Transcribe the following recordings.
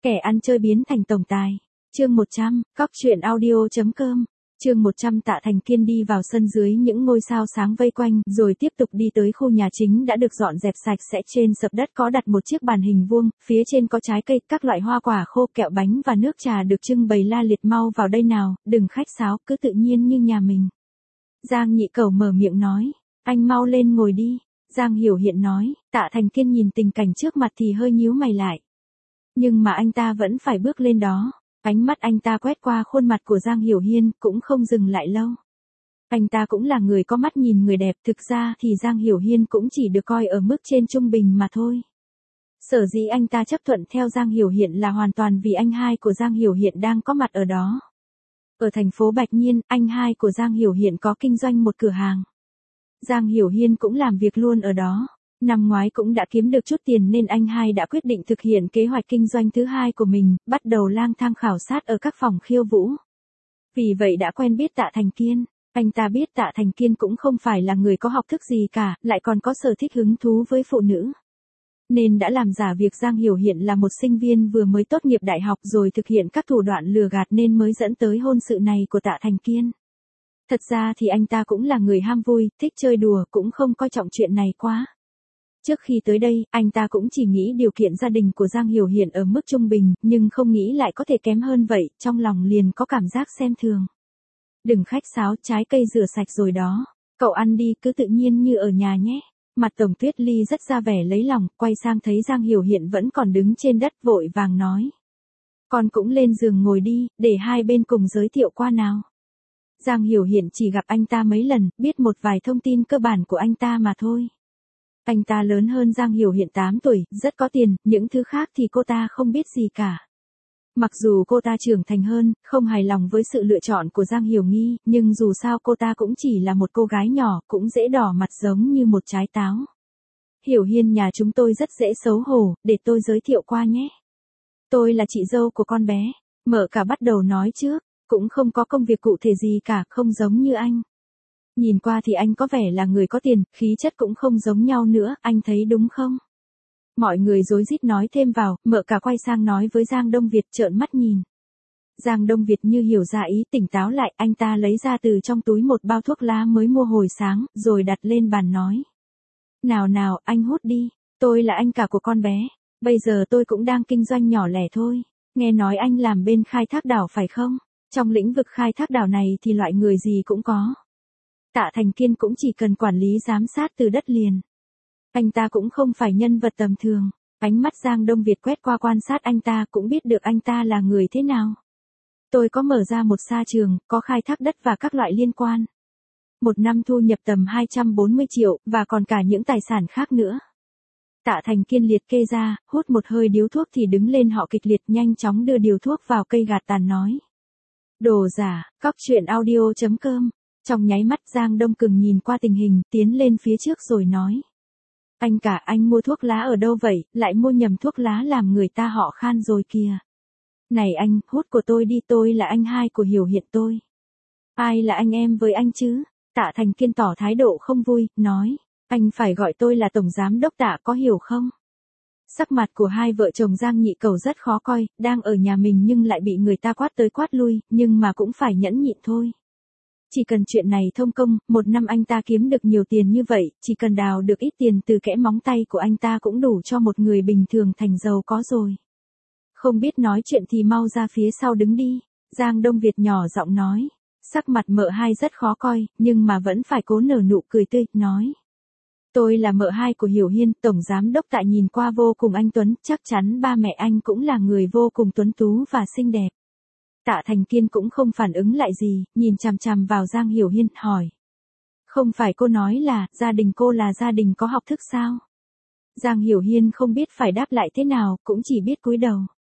Kẻ ăn chơi biến thành tổng tài. Chương 100, Cóc truyện audio.com. Chương 100 Tạ Thành Kiên đi vào sân dưới những ngôi sao sáng vây quanh, rồi tiếp tục đi tới khu nhà chính đã được dọn dẹp sạch sẽ. Trên sập đất có đặt một chiếc bàn hình vuông, phía trên có trái cây, các loại hoa quả khô, kẹo bánh và nước trà được trưng bày la liệt. Mau vào đây nào, đừng khách sáo, cứ tự nhiên như nhà mình. Giang Nhị Cẩu mở miệng nói, anh mau lên ngồi đi. Giang Hiểu Hiện nói. Tạ Thành Kiên nhìn tình cảnh trước mặt thì hơi nhíu mày lại. Nhưng mà anh ta vẫn phải bước lên đó. Ánh mắt anh ta quét qua khuôn mặt của Giang Hiểu Hiên, cũng không dừng lại lâu. Anh ta cũng là người có mắt nhìn người đẹp, thực ra thì Giang Hiểu Hiên cũng chỉ được coi ở mức trên trung bình mà thôi. Sở dĩ anh ta chấp thuận theo Giang Hiểu Hiện là hoàn toàn vì anh hai của Giang Hiểu Hiện đang có mặt ở đó. Ở thành phố Bạch Nhiên, anh hai của Giang Hiểu Hiện có kinh doanh một cửa hàng. Giang Hiểu Hiên cũng làm việc luôn ở đó. Năm ngoái cũng đã kiếm được chút tiền nên anh hai đã quyết định thực hiện kế hoạch kinh doanh thứ hai của mình, bắt đầu lang thang khảo sát ở các phòng khiêu vũ. Vì vậy đã quen biết Tạ Thành Kiên. Anh ta biết Tạ Thành Kiên cũng không phải là người có học thức gì cả, lại còn có sở thích hứng thú với phụ nữ. Nên đã làm giả việc Giang Hiểu Hiện là một sinh viên vừa mới tốt nghiệp đại học rồi thực hiện các thủ đoạn lừa gạt nên mới dẫn tới hôn sự này của Tạ Thành Kiên. Thật ra thì anh ta cũng là người ham vui, thích chơi đùa, cũng không coi trọng chuyện này quá. Trước khi tới đây, anh ta cũng chỉ nghĩ điều kiện gia đình của Giang Hiểu Hiện ở mức trung bình, nhưng không nghĩ lại có thể kém hơn vậy, trong lòng liền có cảm giác xem thường. Đừng khách sáo, trái cây rửa sạch rồi đó. Cậu ăn đi, cứ tự nhiên như ở nhà nhé. Mặt Tổng Tuyết Ly rất ra vẻ lấy lòng, quay sang thấy Giang Hiểu Hiện vẫn còn đứng trên đất, vội vàng nói. Con cũng lên giường ngồi đi, để hai bên cùng giới thiệu qua nào. Giang Hiểu Hiện chỉ gặp anh ta mấy lần, biết một vài thông tin cơ bản của anh ta mà thôi. Anh ta lớn hơn Giang Hiểu Hiện 8 tuổi, rất có tiền, những thứ khác thì cô ta không biết gì cả. Mặc dù cô ta trưởng thành hơn, không hài lòng với sự lựa chọn của Giang Hiểu Nghi, nhưng dù sao cô ta cũng chỉ là một cô gái nhỏ, cũng dễ đỏ mặt giống như một trái táo. Hiểu Hiên nhà chúng tôi rất dễ xấu hổ, để tôi giới thiệu qua nhé. Tôi là chị dâu của con bé. Mợ cả bắt đầu nói trước, cũng không có công việc cụ thể gì cả, không giống như anh. Nhìn qua thì anh có vẻ là người có tiền, khí chất cũng không giống nhau nữa, anh thấy đúng không? Mọi người rối rít nói thêm vào, mợ cả quay sang nói với Giang Đông Việt, trợn mắt nhìn. Giang Đông Việt như hiểu ra ý, tỉnh táo lại, anh ta lấy ra từ trong túi một bao thuốc lá mới mua hồi sáng, rồi đặt lên bàn nói. Nào nào, anh hút đi, tôi là anh cả của con bé, bây giờ tôi cũng đang kinh doanh nhỏ lẻ thôi, nghe nói anh làm bên khai thác đảo phải không? Trong lĩnh vực khai thác đảo này thì loại người gì cũng có. Tạ Thành Kiên cũng chỉ cần quản lý giám sát từ đất liền. Anh ta cũng không phải nhân vật tầm thường. Ánh mắt Giang Đông Việt quét qua quan sát anh ta cũng biết được anh ta là người thế nào. Tôi có mở ra một sa trường, có khai thác đất và các loại liên quan. Một năm thu nhập tầm 240 triệu, và còn cả những tài sản khác nữa. Tạ Thành Kiên liệt kê ra, hút một hơi điếu thuốc thì đứng lên họ kịch liệt nhanh chóng đưa điếu thuốc vào cây gạt tàn nói. Đồ giả, Cóc truyện audio.com. Trong nháy mắt Giang Đông Cường nhìn qua tình hình, tiến lên phía trước rồi nói. Anh cả, anh mua thuốc lá ở đâu vậy, lại mua nhầm thuốc lá làm người ta họ khan rồi kìa. Này anh, hút của tôi đi, tôi là anh hai của Hiểu Hiện tôi. Ai là anh em với anh chứ? Tạ Thành Kiên tỏ thái độ không vui, nói. Anh phải gọi tôi là Tổng Giám Đốc Tạ, có hiểu không? Sắc mặt của hai vợ chồng Giang Nhị Cẩu rất khó coi, đang ở nhà mình nhưng lại bị người ta quát tới quát lui, nhưng mà cũng phải nhẫn nhịn thôi. Chỉ cần chuyện này thông công, một năm anh ta kiếm được nhiều tiền như vậy, chỉ cần đào được ít tiền từ kẽ móng tay của anh ta cũng đủ cho một người bình thường thành giàu có rồi. Không biết nói chuyện thì mau ra phía sau đứng đi. Giang Đông Việt nhỏ giọng nói. Sắc mặt mợ hai rất khó coi, nhưng mà vẫn phải cố nở nụ cười tươi, nói. Tôi là mợ hai của Hiểu Hiên, Tổng Giám Đốc Tạ nhìn qua vô cùng anh tuấn, chắc chắn ba mẹ anh cũng là người vô cùng tuấn tú và xinh đẹp. Tạ Thành Kiên cũng không phản ứng lại gì, nhìn chằm chằm vào Giang Hiểu Hiên, hỏi. Không phải cô nói là, gia đình cô là gia đình có học thức sao? Giang Hiểu Hiên không biết phải đáp lại thế nào, cũng chỉ biết cúi đầu.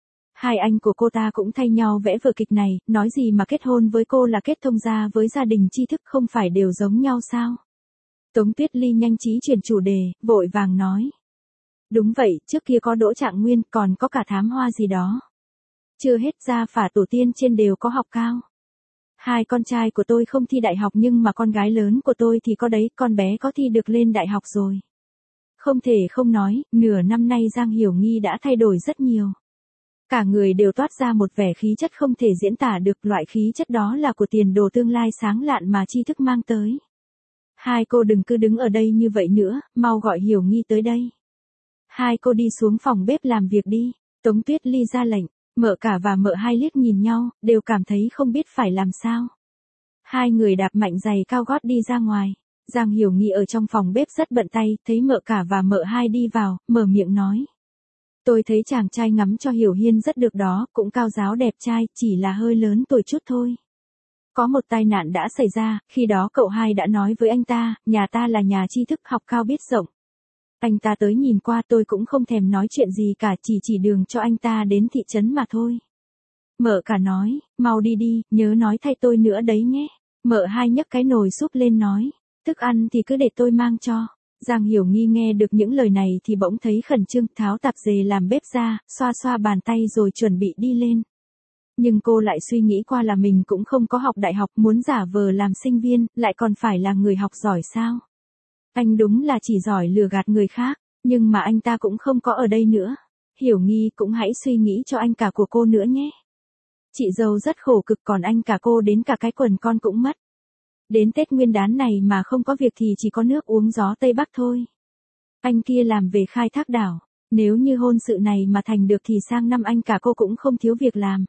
Hai anh của cô ta cũng thay nhau vẽ vở kịch này, nói gì mà kết hôn với cô là kết thông gia với gia đình tri thức, không phải đều giống nhau sao? Tống Tuyết Ly nhanh trí chuyển chủ đề, vội vàng nói. Đúng vậy, trước kia có Đỗ Trạng Nguyên, còn có cả Thám Hoa gì đó. Chưa hết gia phả tổ tiên trên đều có học cao. Hai con trai của tôi không thi đại học nhưng mà con gái lớn của tôi thì có đấy, con bé có thi được lên đại học rồi. Không thể không nói, nửa năm nay Giang Hiểu Nghi đã thay đổi rất nhiều. Cả người đều toát ra một vẻ khí chất không thể diễn tả được, loại khí chất đó là của tiền đồ tương lai sáng lạn mà tri thức mang tới. Hai cô đừng cứ đứng ở đây như vậy nữa, mau gọi Hiểu Nghi tới đây. Hai cô đi xuống phòng bếp làm việc đi, Tống Tuyết Ly ra lệnh. Mợ cả và mợ hai liếc nhìn nhau, đều cảm thấy không biết phải làm sao. Hai người đạp mạnh giày cao gót đi ra ngoài. Giang Hiểu Nghi ở trong phòng bếp rất bận tay, thấy mợ cả và mợ hai đi vào, mở miệng nói. Tôi thấy chàng trai ngắm cho Hiểu Hiên rất được đó, cũng cao ráo đẹp trai, chỉ là hơi lớn tuổi chút thôi. Có một tai nạn đã xảy ra, khi đó cậu hai đã nói với anh ta, nhà ta là nhà tri thức học cao biết rộng. Anh ta tới nhìn qua, tôi cũng không thèm nói chuyện gì cả, chỉ đường cho anh ta đến thị trấn mà thôi. Mợ cả nói, mau đi đi, nhớ nói thay tôi nữa đấy nhé. Mợ hai nhấc cái nồi súp lên nói, thức ăn thì cứ để tôi mang cho. Giang Hiểu Nghi nghe được những lời này thì bỗng thấy khẩn trương, tháo tạp dề làm bếp ra, xoa xoa bàn tay rồi chuẩn bị đi lên. Nhưng cô lại suy nghĩ qua là mình cũng không có học đại học, muốn giả vờ làm sinh viên, lại còn phải là người học giỏi sao? Anh đúng là chỉ giỏi lừa gạt người khác, nhưng mà anh ta cũng không có ở đây nữa. Hiểu Nghi cũng hãy suy nghĩ cho anh cả của cô nữa nhé. Chị dâu rất khổ cực, còn anh cả cô đến cả cái quần con cũng mất. Đến Tết Nguyên đán này mà không có việc thì chỉ có nước uống gió Tây Bắc thôi. Anh kia làm về khai thác đảo, nếu như hôn sự này mà thành được thì sang năm anh cả cô cũng không thiếu việc làm.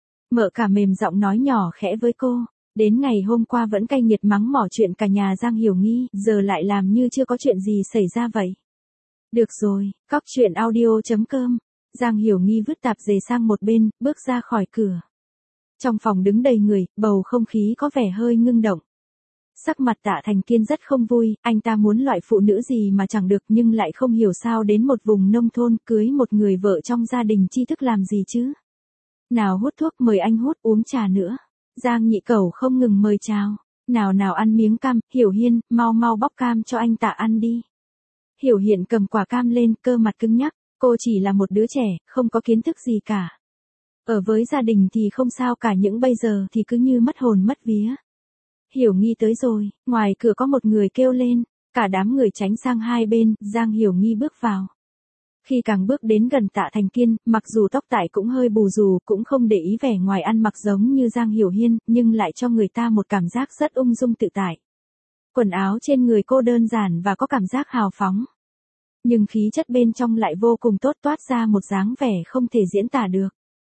Mợ cả mềm giọng nói nhỏ khẽ với cô, đến ngày hôm qua vẫn cay nghiệt mắng mỏ chuyện cả nhà Giang Hiểu Nghi, giờ lại làm như chưa có chuyện gì xảy ra vậy. Được rồi, cóc truyện audio.com. Giang Hiểu Nghi vứt tạp dề sang một bên, bước ra khỏi cửa. Trong phòng đứng đầy người, bầu không khí có vẻ hơi ngưng động. Sắc mặt Tạ Thành Kiên rất không vui, anh ta muốn loại phụ nữ gì mà chẳng được nhưng lại không hiểu sao đến một vùng nông thôn cưới một người vợ trong gia đình tri thức làm gì chứ. Nào hút thuốc mời anh hút, uống trà nữa. Giang Nhị Cẩu không ngừng mời chào. Nào ăn miếng cam, Hiểu Hiên, mau bóc cam cho anh Tạ ăn đi. Hiểu Hiên cầm quả cam lên, cơ mặt cứng nhắc, cô chỉ là một đứa trẻ, không có kiến thức gì cả. Ở với gia đình thì không sao cả, những bây giờ thì cứ như mất hồn mất vía. Hiểu Nghi tới rồi, ngoài cửa có một người kêu lên, cả đám người tránh sang hai bên, Giang Hiểu Nghi bước vào. Khi càng bước đến gần Tạ Thành Kiên, mặc dù tóc tại cũng hơi bù rù, cũng không để ý vẻ ngoài ăn mặc giống như Giang Hiểu Hiên, nhưng lại cho người ta một cảm giác rất ung dung tự tại. Quần áo trên người cô đơn giản và có cảm giác hào phóng. Nhưng khí chất bên trong lại vô cùng tốt, toát ra một dáng vẻ không thể diễn tả được.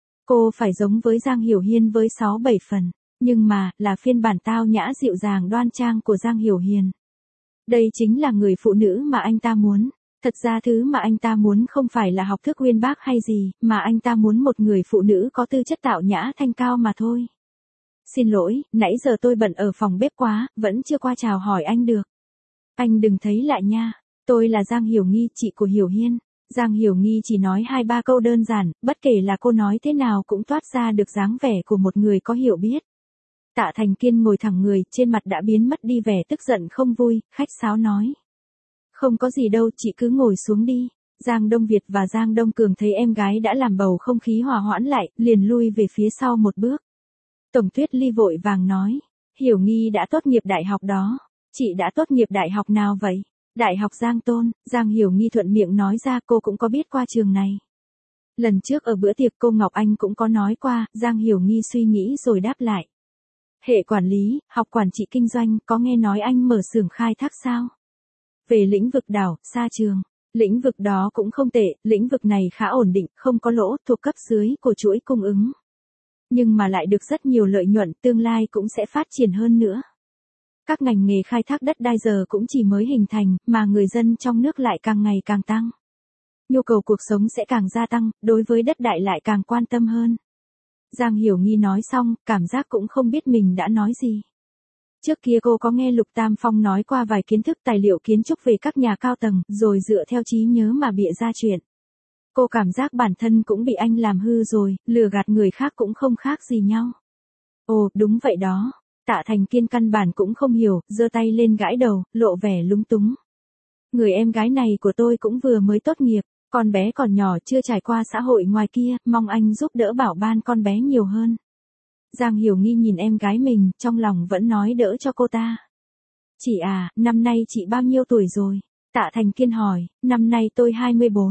Cô phải giống với Giang Hiểu Hiên với 6-7 phần, nhưng mà, là phiên bản tao nhã dịu dàng đoan trang của Giang Hiểu Hiên. Đây chính là người phụ nữ mà anh ta muốn. Thật ra thứ mà anh ta muốn không phải là học thức uyên bác hay gì, mà anh ta muốn một người phụ nữ có tư chất tạo nhã thanh cao mà thôi. Xin lỗi, nãy giờ tôi bận ở phòng bếp quá, vẫn chưa qua chào hỏi anh được. Anh đừng thấy lạ nha, tôi là Giang Hiểu Nghi, chị của Hiểu Hiên. Giang Hiểu Nghi chỉ nói 2-3 câu đơn giản, bất kể là cô nói thế nào cũng toát ra được dáng vẻ của một người có hiểu biết. Tạ Thành Kiên ngồi thẳng người, trên mặt đã biến mất đi vẻ tức giận không vui, khách sáo nói. Không có gì đâu, chị cứ ngồi xuống đi. Giang Đông Việt và Giang Đông Cường thấy em gái đã làm bầu không khí hòa hoãn lại, liền lui về phía sau một bước. Tổng Tuyết Ly vội vàng nói, Hiểu Nghi đã tốt nghiệp đại học đó. Chị đã tốt nghiệp đại học nào vậy? Đại học Giang Tôn. Giang Hiểu Nghi thuận miệng nói ra, cô cũng có biết qua trường này. Lần trước ở bữa tiệc cô Ngọc Anh cũng có nói qua. Giang Hiểu Nghi suy nghĩ rồi đáp lại. Hệ quản lý, học quản trị kinh doanh, có nghe nói anh mở xưởng khai thác sao? Về lĩnh vực đảo, xa trường. Lĩnh vực đó cũng không tệ, lĩnh vực này khá ổn định, không có lỗ, thuộc cấp dưới của chuỗi cung ứng. Nhưng mà lại được rất nhiều lợi nhuận, tương lai cũng sẽ phát triển hơn nữa. Các ngành nghề khai thác đất đai giờ cũng chỉ mới hình thành, mà người dân trong nước lại càng ngày càng tăng. Nhu cầu cuộc sống sẽ càng gia tăng, đối với đất đai lại càng quan tâm hơn. Giang Hiểu Nghi nói xong, cảm giác cũng không biết mình đã nói gì. Trước kia cô có nghe Lục Tam Phong nói qua vài kiến thức tài liệu kiến trúc về các nhà cao tầng, rồi dựa theo trí nhớ mà bịa ra chuyện. Cô cảm giác bản thân cũng bị anh làm hư rồi, lừa gạt người khác cũng không khác gì nhau. Ồ, đúng vậy đó. Tạ Thành Kiên căn bản cũng không hiểu, giơ tay lên gãi đầu, lộ vẻ lúng túng. Người em gái này của tôi cũng vừa mới tốt nghiệp, con bé còn nhỏ chưa trải qua xã hội ngoài kia, mong anh giúp đỡ bảo ban con bé nhiều hơn. Giang Hiểu Nghi nhìn em gái mình, trong lòng vẫn nói đỡ cho cô ta. Chị à, năm nay chị bao nhiêu tuổi rồi? Tạ Thành Kiên hỏi, năm nay tôi 24.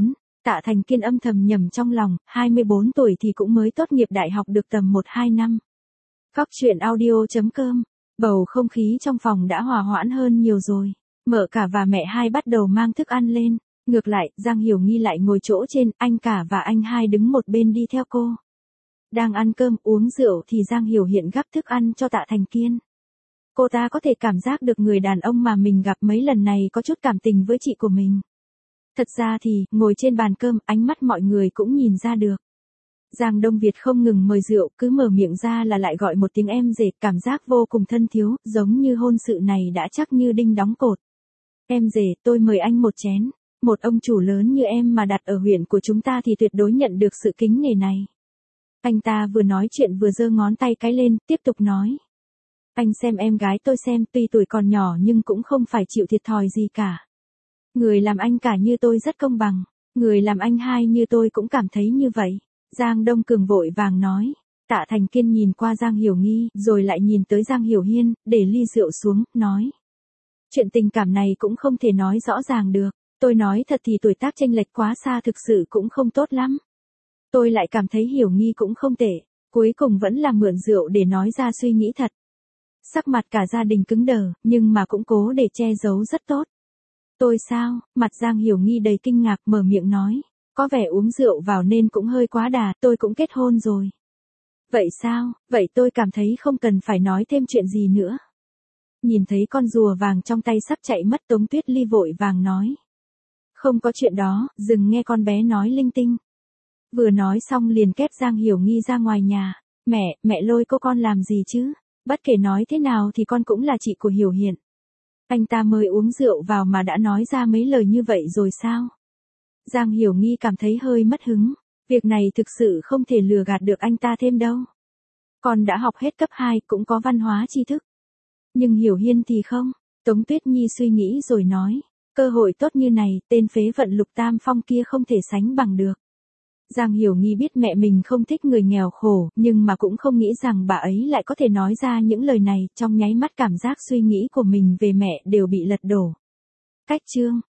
Tạ Thành Kiên âm thầm nhẩm trong lòng, 24 tuổi thì cũng mới tốt nghiệp đại học được tầm 1-2 năm. Cóc truyện audio.com. Bầu không khí trong phòng đã hòa hoãn hơn nhiều rồi. Mợ cả và mẹ hai bắt đầu mang thức ăn lên. Ngược lại, Giang Hiểu Nghi lại ngồi chỗ trên, anh cả và anh hai đứng một bên đi theo cô. Đang ăn cơm uống rượu thì Giang Hiểu Hiện gắp thức ăn cho Tạ Thành Kiên. Cô ta có thể cảm giác được người đàn ông mà mình gặp mấy lần này có chút cảm tình với chị của mình. Thật ra thì, ngồi trên bàn cơm, ánh mắt mọi người cũng nhìn ra được. Giang Đông Việt không ngừng mời rượu, cứ mở miệng ra là lại gọi một tiếng em rể, cảm giác vô cùng thân thiếu, giống như hôn sự này đã chắc như đinh đóng cột. Em rể, tôi mời anh một chén. Một ông chủ lớn như em mà đặt ở huyện của chúng ta thì tuyệt đối nhận được sự kính nể này. Anh ta vừa nói chuyện vừa giơ ngón tay cái lên, tiếp tục nói. Anh xem em gái tôi xem, tuy tuổi còn nhỏ nhưng cũng không phải chịu thiệt thòi gì cả. Người làm anh cả như tôi rất công bằng, người làm anh hai như tôi cũng cảm thấy như vậy. Giang Đông Cường vội vàng nói. Tạ Thành Kiên nhìn qua Giang Hiểu Nghi, rồi lại nhìn tới Giang Hiểu Hiên, để ly rượu xuống, nói. Chuyện tình cảm này cũng không thể nói rõ ràng được. Tôi nói thật thì tuổi tác chênh lệch quá xa thực sự cũng không tốt lắm. Tôi lại cảm thấy Hiểu Nghi cũng không tệ, cuối cùng vẫn là mượn rượu để nói ra suy nghĩ thật. Sắc mặt cả gia đình cứng đờ, nhưng mà cũng cố để che giấu rất tốt. Tôi sao? Mặt Giang Hiểu Nghi đầy kinh ngạc mở miệng nói. Có vẻ uống rượu vào nên cũng hơi quá đà, tôi cũng kết hôn rồi. Vậy sao? Vậy tôi cảm thấy không cần phải nói thêm chuyện gì nữa. Nhìn thấy con rùa vàng trong tay sắp chạy mất, Tống Tuyết Ly vội vàng nói. Không có chuyện đó, dừng nghe con bé nói linh tinh. Vừa nói xong liền kép Giang Hiểu Nghi ra ngoài nhà. Mẹ lôi cô con làm gì chứ? Bất kể nói thế nào thì con cũng là chị của Hiểu Hiện. Anh ta mới uống rượu vào mà đã nói ra mấy lời như vậy rồi sao? Giang Hiểu Nghi cảm thấy hơi mất hứng. Việc này thực sự không thể lừa gạt được anh ta thêm đâu. Con đã học hết cấp 2 cũng có văn hóa tri thức. Nhưng Hiểu Hiên thì không. Tống Tuyết Nhi suy nghĩ rồi nói. Cơ hội tốt như này, tên phế vận Lục Tam Phong kia không thể sánh bằng được. Giang Hiểu Nghi biết mẹ mình không thích người nghèo khổ, nhưng mà cũng không nghĩ rằng bà ấy lại có thể nói ra những lời này, trong nháy mắt cảm giác suy nghĩ của mình về mẹ đều bị lật đổ. Cách chương